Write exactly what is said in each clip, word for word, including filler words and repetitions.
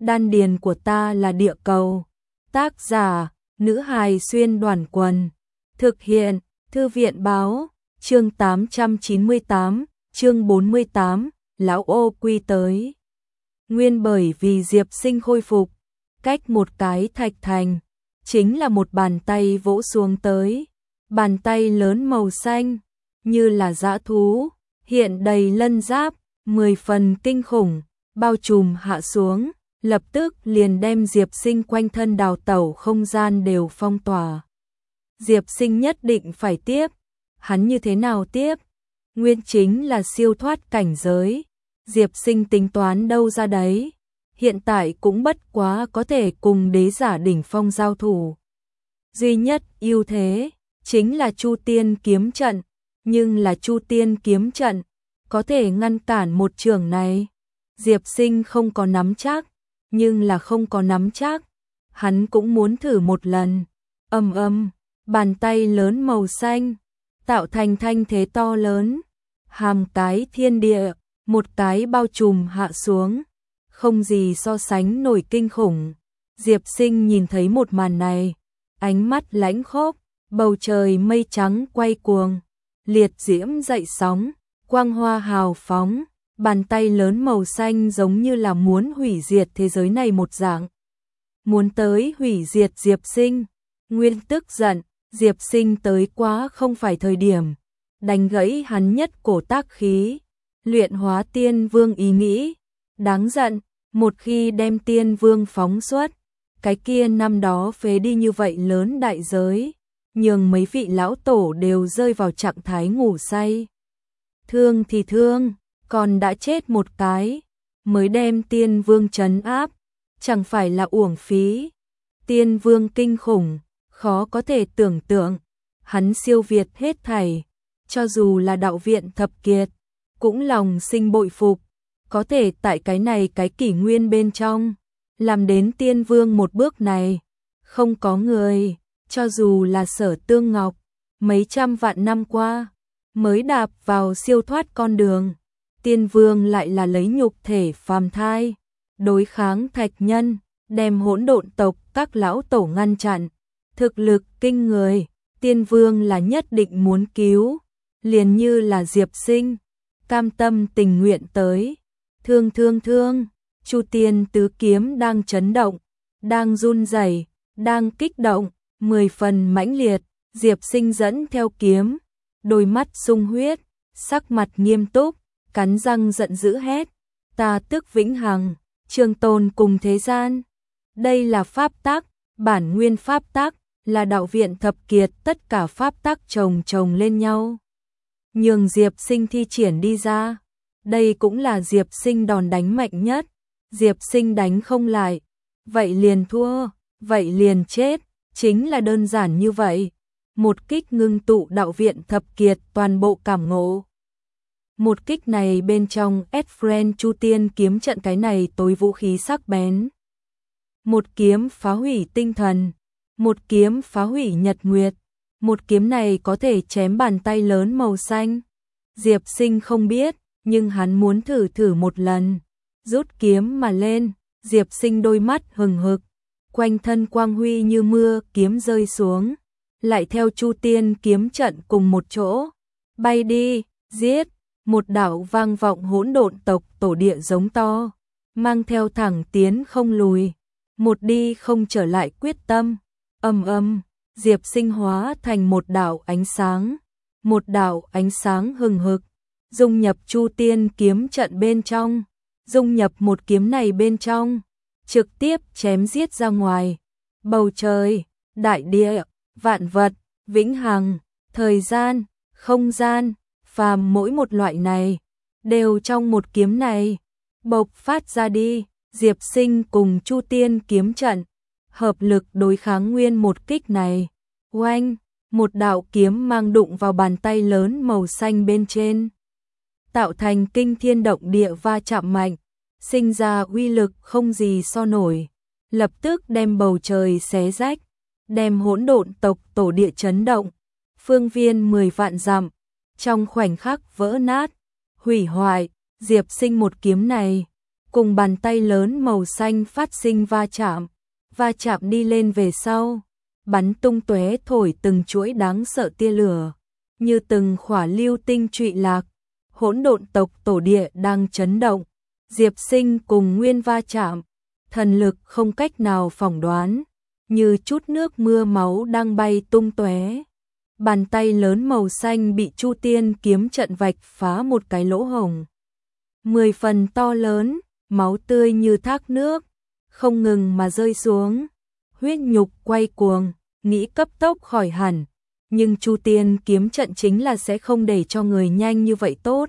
đan điền của ta là địa cầu. Tác giả, nữ hài xuyên đoàn quần. Thực hiện, thư viện báo, chương tám trăm chín mươi tám, chương bốn mươi tám, lão ô quy tới. Nguyên bởi vì Diệp Sinh khôi phục, cách một cái thạch thành, chính là một bàn tay vỗ xuống tới. Bàn tay lớn màu xanh, như là dã thú, hiện đầy lân giáp, mười phần kinh khủng, bao trùm hạ xuống, lập tức liền đem Diệp Sinh quanh thân đào tẩu không gian đều phong tỏa. Diệp Sinh nhất định phải tiếp, hắn như thế nào tiếp? Nguyên chính là siêu thoát cảnh giới, Diệp Sinh tính toán đâu ra đấy, hiện tại cũng bất quá có thể cùng đế giả đỉnh phong giao thủ. Duy nhất ưu thế chính là Chu Tiên kiếm trận, nhưng là Chu Tiên kiếm trận có thể ngăn cản một trường này. Diệp Sinh không có nắm chắc, nhưng là không có nắm chắc, hắn cũng muốn thử một lần. Ầm ầm, bàn tay lớn màu xanh tạo thành thanh thế to lớn, hàm cái thiên địa, một cái bao trùm hạ xuống, không gì so sánh nổi kinh khủng. Diệp Sinh nhìn thấy một màn này, ánh mắt lãnh khốc, bầu trời mây trắng quay cuồng, liệt diễm dậy sóng, quang hoa hào phóng, bàn tay lớn màu xanh giống như là muốn hủy diệt thế giới này một dạng. Muốn tới hủy diệt Diệp Sinh. Nguyên tức giận, Diệp Sinh tới quá không phải thời điểm, đánh gãy hắn nhất cổ tác khí, luyện hóa tiên vương ý nghĩ. Đáng giận, một khi đem tiên vương phóng xuất, cái kia năm đó phế đi như vậy lớn đại giới, nhường mấy vị lão tổ đều rơi vào trạng thái ngủ say. Thương thì thương, còn đã chết một cái, mới đem tiên vương trấn áp, chẳng phải là uổng phí. Tiên vương kinh khủng, khó có thể tưởng tượng, hắn siêu việt hết thảy, cho dù là đạo viện thập kiệt, cũng lòng sinh bội phục, có thể tại cái này cái kỷ nguyên bên trong, làm đến tiên vương một bước này, không có người, cho dù là Sở Tương Ngọc, mấy trăm vạn năm qua, mới đạp vào siêu thoát con đường, tiên vương lại là lấy nhục thể phàm thai, đối kháng thạch nhân, đem hỗn độn tộc các lão tổ ngăn chặn, thực lực kinh người, tiên vương là nhất định muốn cứu, liền như là Diệp Sinh, cam tâm tình nguyện tới. Thương thương thương, Chu Tiên tứ kiếm đang chấn động, đang run rẩy, đang kích động, mười phần mãnh liệt. Diệp Sinh dẫn theo kiếm, đôi mắt sung huyết, sắc mặt nghiêm túc, cắn răng giận dữ hét: ta tức vĩnh hằng, trường tồn cùng thế gian. Đây là pháp tắc, bản nguyên pháp tắc, là đạo viện thập kiệt tất cả pháp tắc chồng chồng lên nhau, nhường Diệp Sinh thi triển đi ra. Đây cũng là Diệp Sinh đòn đánh mạnh nhất. Diệp Sinh đánh không lại, vậy liền thua, vậy liền chết, chính là đơn giản như vậy. Một kích ngưng tụ đạo viện thập kiệt toàn bộ cảm ngộ. Một kích này bên trong Esfren Chu Tiên kiếm trận, cái này tối vũ khí sắc bén. Một kiếm phá hủy tinh thần, một kiếm phá hủy nhật nguyệt, một kiếm này có thể chém bàn tay lớn màu xanh. Diệp Sinh không biết, nhưng hắn muốn thử thử một lần. Rút kiếm mà lên, Diệp Sinh đôi mắt hừng hực, quanh thân quang huy như mưa kiếm rơi xuống, lại theo Chu Tiên kiếm trận cùng một chỗ, bay đi, giết. Một đạo vang vọng hỗn độn tộc tổ địa giống to, mang theo thẳng tiến không lùi, một đi không trở lại quyết tâm. Ầm ầm, Diệp Sinh hóa thành một đạo ánh sáng, một đạo ánh sáng hừng hực, dung nhập Chu Tiên kiếm trận bên trong, dung nhập một kiếm này bên trong, trực tiếp chém giết ra ngoài. Bầu trời, đại địa, vạn vật, vĩnh hằng, thời gian, không gian, phàm mỗi một loại này, đều trong một kiếm này, bộc phát ra đi. Diệp Sinh cùng Chu Tiên kiếm trận, hợp lực đối kháng nguyên một kích này. Oanh, một đạo kiếm mang đụng vào bàn tay lớn màu xanh bên trên, tạo thành kinh thiên động địa va chạm mạnh, sinh ra uy lực không gì so nổi, lập tức đem bầu trời xé rách, đem hỗn độn tộc tổ địa chấn động, phương viên mười vạn dặm, trong khoảnh khắc vỡ nát, hủy hoại. Diệp Sinh một kiếm này, cùng bàn tay lớn màu xanh phát sinh va chạm, va chạm đi lên về sau, bắn tung tóe thổi từng chuỗi đáng sợ tia lửa, như từng khỏa lưu tinh trụy lạc. Hỗn độn tộc tổ địa đang chấn động, Diệp Sinh cùng Nguyên va chạm, thần lực không cách nào phỏng đoán, như chút nước mưa máu đang bay tung tóe. Bàn tay lớn màu xanh bị Chu Tiên kiếm trận vạch phá một cái lỗ hổng, mười phần to lớn, máu tươi như thác nước, không ngừng mà rơi xuống. Huyết nhục quay cuồng, nghĩ cấp tốc khỏi hẳn, nhưng Chu Tiên kiếm trận chính là sẽ không để cho người nhanh như vậy tốt.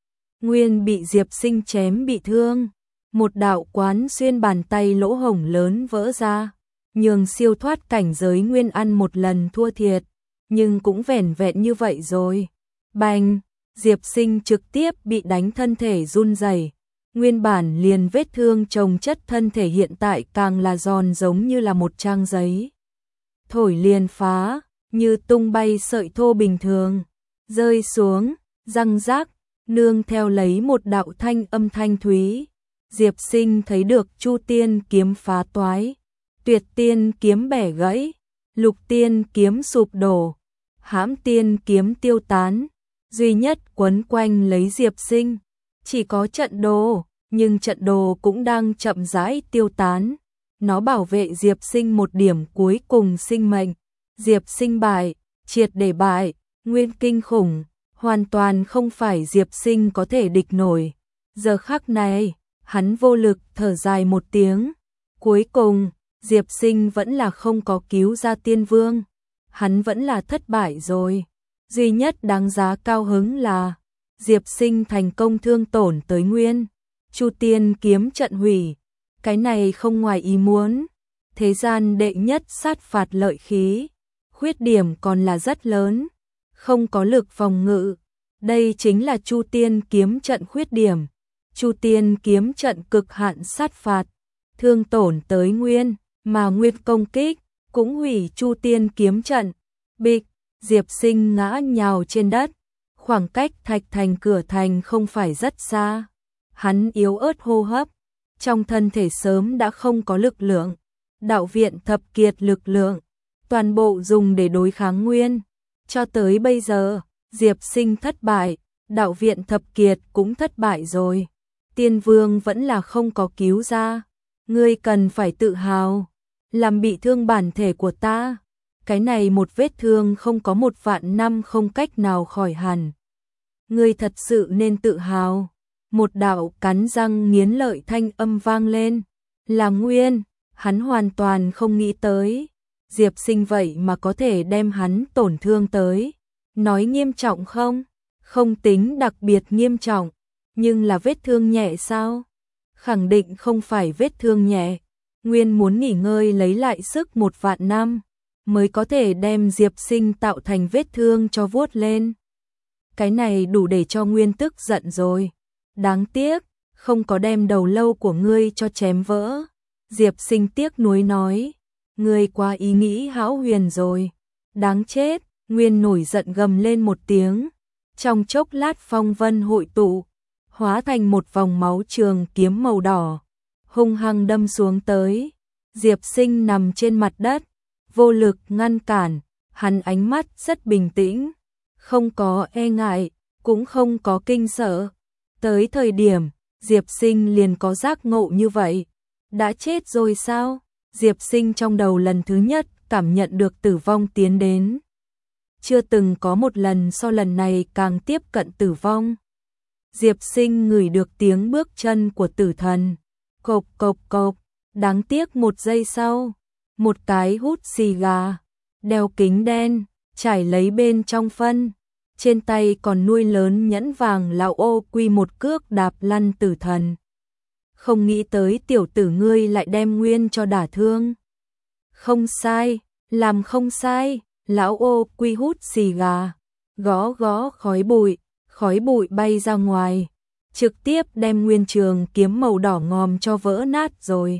Nguyên bị Diệp Sinh chém bị thương, một đạo quán xuyên bàn tay lỗ hổng lớn vỡ ra, nhường siêu thoát cảnh giới Nguyên ăn một lần thua thiệt, nhưng cũng vẻn vẹn như vậy rồi. Bành, Diệp Sinh trực tiếp bị đánh thân thể run rẩy, nguyên bản liền vết thương chồng chất thân thể hiện tại càng là giòn giống như là một trang giấy. Thổi liền phá, như tung bay sợi thô bình thường, rơi xuống, răng rác, nương theo lấy một đạo thanh âm thanh thúy. Diệp Sinh thấy được Chu Tiên kiếm phá toái, Tuyệt Tiên kiếm bẻ gãy, Lục Tiên kiếm sụp đổ, Hãm Tiên kiếm tiêu tán, duy nhất quấn quanh lấy Diệp Sinh chỉ có trận đồ, nhưng trận đồ cũng đang chậm rãi tiêu tán. Nó bảo vệ Diệp Sinh một điểm cuối cùng sinh mệnh. Diệp Sinh bại, triệt để bại, Nguyên kinh khủng, hoàn toàn không phải Diệp Sinh có thể địch nổi. Giờ khắc này, hắn vô lực thở dài một tiếng. Cuối cùng, Diệp Sinh vẫn là không có cứu ra Tiên Vương. Hắn vẫn là thất bại rồi. Duy nhất đáng giá cao hứng là Diệp Sinh thành công thương tổn tới Nguyên. Chu Tiên kiếm trận hủy. Cái này không ngoài ý muốn. Thế gian đệ nhất sát phạt lợi khí. Khuyết điểm còn là rất lớn. Không có lực phòng ngự. Đây chính là Chu Tiên kiếm trận khuyết điểm. Chu Tiên kiếm trận cực hạn sát phạt. Thương tổn tới Nguyên. Mà Nguyên công kích cũng hủy Chu Tiên kiếm trận. Bịch, Diệp Sinh ngã nhào trên đất. Khoảng cách thạch thành cửa thành không phải rất xa. Hắn yếu ớt hô hấp, trong thân thể sớm đã không có lực lượng. Đạo viện thập kiệt lực lượng, toàn bộ dùng để đối kháng Nguyên. Cho tới bây giờ, Diệp Sinh thất bại, đạo viện thập kiệt cũng thất bại rồi. Tiên Vương vẫn là không có cứu ra. Ngươi cần phải tự hào, làm bị thương bản thể của ta. Cái này một vết thương không có một vạn năm không cách nào khỏi hẳn. Ngươi thật sự nên tự hào. Một đạo cắn răng nghiến lợi thanh âm vang lên. Là Nguyên, hắn hoàn toàn không nghĩ tới. Diệp Sinh vậy mà có thể đem hắn tổn thương tới. Nói nghiêm trọng không? Không tính đặc biệt nghiêm trọng. Nhưng là vết thương nhẹ sao? Khẳng định không phải vết thương nhẹ. Nguyên muốn nghỉ ngơi lấy lại sức một vạn năm, mới có thể đem Diệp Sinh tạo thành vết thương cho vuốt lên. Cái này đủ để cho Nguyên tức giận rồi. Đáng tiếc, không có đem đầu lâu của ngươi cho chém vỡ. Diệp Sinh tiếc nuối nói. Ngươi quá ý nghĩ hão huyền rồi. Đáng chết, Nguyên nổi giận gầm lên một tiếng. Trong chốc lát phong vân hội tụ, hóa thành một vòng máu trường kiếm màu đỏ, hung hăng đâm xuống tới. Diệp Sinh nằm trên mặt đất, vô lực ngăn cản, hắn ánh mắt rất bình tĩnh, không có e ngại, cũng không có kinh sợ. Tới thời điểm, Diệp Sinh liền có giác ngộ như vậy. Đã chết rồi sao? Diệp Sinh trong đầu lần thứ nhất cảm nhận được tử vong tiến đến. Chưa từng có một lần so lần này càng tiếp cận tử vong. Diệp Sinh ngửi được tiếng bước chân của tử thần. Cộp cộp cộp, đáng tiếc một giây sau. Một cái hút xì gà, đeo kính đen, trải lấy bên trong phân. Trên tay còn nuôi lớn nhẫn vàng lão ô quy một cước đạp lăn tử thần. Không nghĩ tới tiểu tử ngươi lại đem Nguyên cho đả thương. Không sai, làm không sai, lão ô quy hút xì gà, gõ gõ khói bụi, khói bụi bay ra ngoài, trực tiếp đem Nguyên trường kiếm màu đỏ ngòm cho vỡ nát rồi.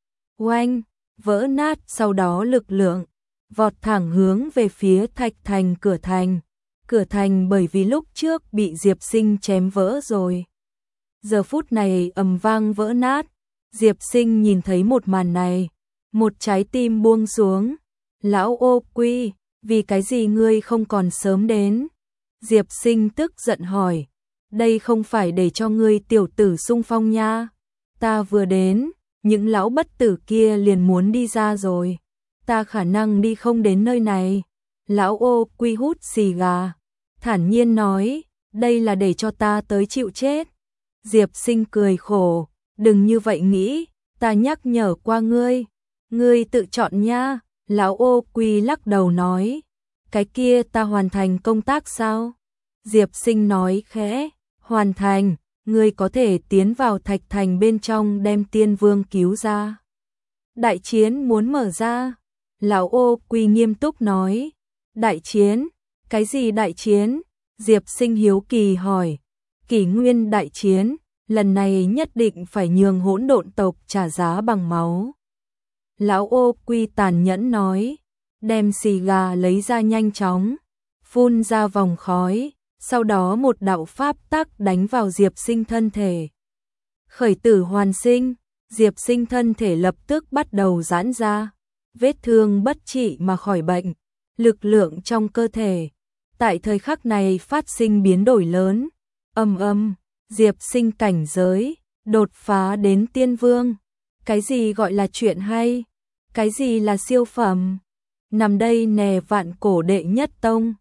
Oanh, vỡ nát sau đó lực lượng, vọt thẳng hướng về phía thạch thành cửa thành. Cửa thành bởi vì lúc trước bị Diệp Sinh chém vỡ rồi. giờ phút này ầm vang vỡ nát. Diệp Sinh nhìn thấy một màn này, một trái tim buông xuống. Lão Ô Quy, vì cái gì ngươi không còn sớm đến? Diệp Sinh tức giận hỏi, đây không phải để cho ngươi tiểu tử xung phong nha. Ta vừa đến, những lão bất tử kia liền muốn đi ra rồi. Ta khả năng đi không đến nơi này. Lão Ô Quy hút xì gà, thản nhiên nói, đây là để cho ta tới chịu chết. Diệp Sinh cười khổ, đừng như vậy nghĩ, ta nhắc nhở qua ngươi, ngươi tự chọn nha. Lão Ô Quy lắc đầu nói, cái kia ta hoàn thành công tác sao? Diệp Sinh nói khẽ, hoàn thành, ngươi có thể tiến vào thạch thành bên trong đem tiên vương cứu ra. Đại chiến muốn mở ra. Lão Ô Quy nghiêm túc nói, đại chiến, cái gì đại chiến? Diệp Sinh hiếu kỳ hỏi, kỷ nguyên đại chiến, lần này nhất định phải nhường hỗn độn tộc trả giá bằng máu. Lão Ô Quy tàn nhẫn nói, đem xì gà lấy ra nhanh chóng, phun ra vòng khói, sau đó một đạo pháp tắc đánh vào Diệp Sinh thân thể. Khởi tử hoàn sinh, Diệp Sinh thân thể lập tức bắt đầu giãn ra, vết thương bất trị mà khỏi bệnh, lực lượng trong cơ thể tại thời khắc này phát sinh biến đổi lớn. Ầm ầm, Diệp Sinh cảnh giới đột phá đến tiên vương. Cái gì gọi là chuyện hay? Cái gì là siêu phẩm? Nằm đây nè vạn cổ đệ nhất tông,